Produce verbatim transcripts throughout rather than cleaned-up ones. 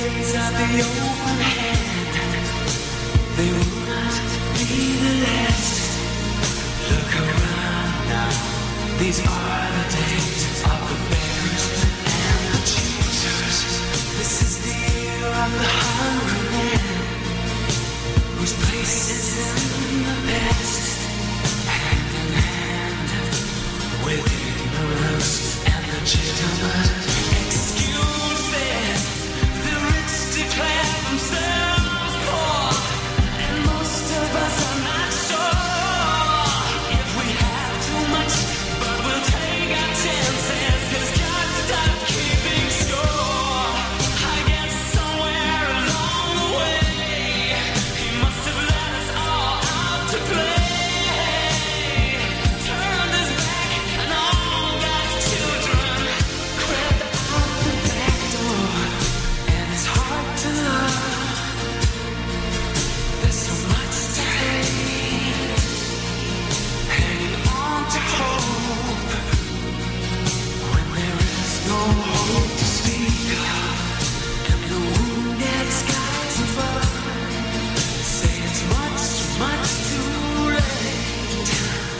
days of the open hand. They will not be the last. Look around now. These are the days of the beggars and the choosers. This is the year of the hungry man, whose place is in the past. Hand in hand with ignorance and the gentleman. Excuses. The rich declare themselves poor, and most of us are not sure if we have too much, but we'll take our chances, 'cause God stopped keeping score. I guess somewhere along the way, He must have let us all out to play. Turned His back on all God's children, crept out the back door, and it's hard to love. There's so much to hate, hanging on to hope, when there is no hope to speak of, and the wounded skies above say it's much, much too late.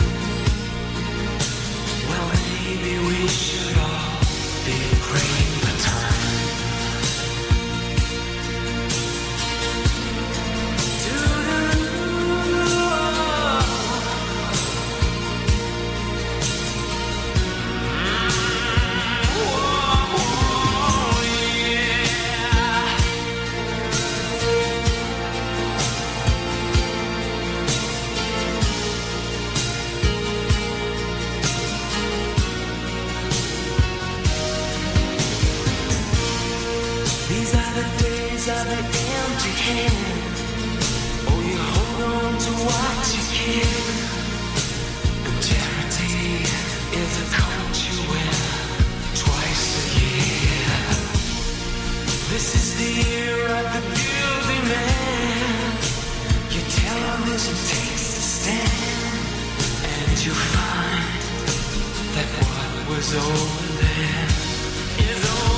Well, maybe we should all be praying for time. These are the days of the empty hand. Oh, you hold on to what you can. And charity is a coat you wear twice a year. This is the year of the guilty man. Your television takes a stand, and you find that what was over there is over.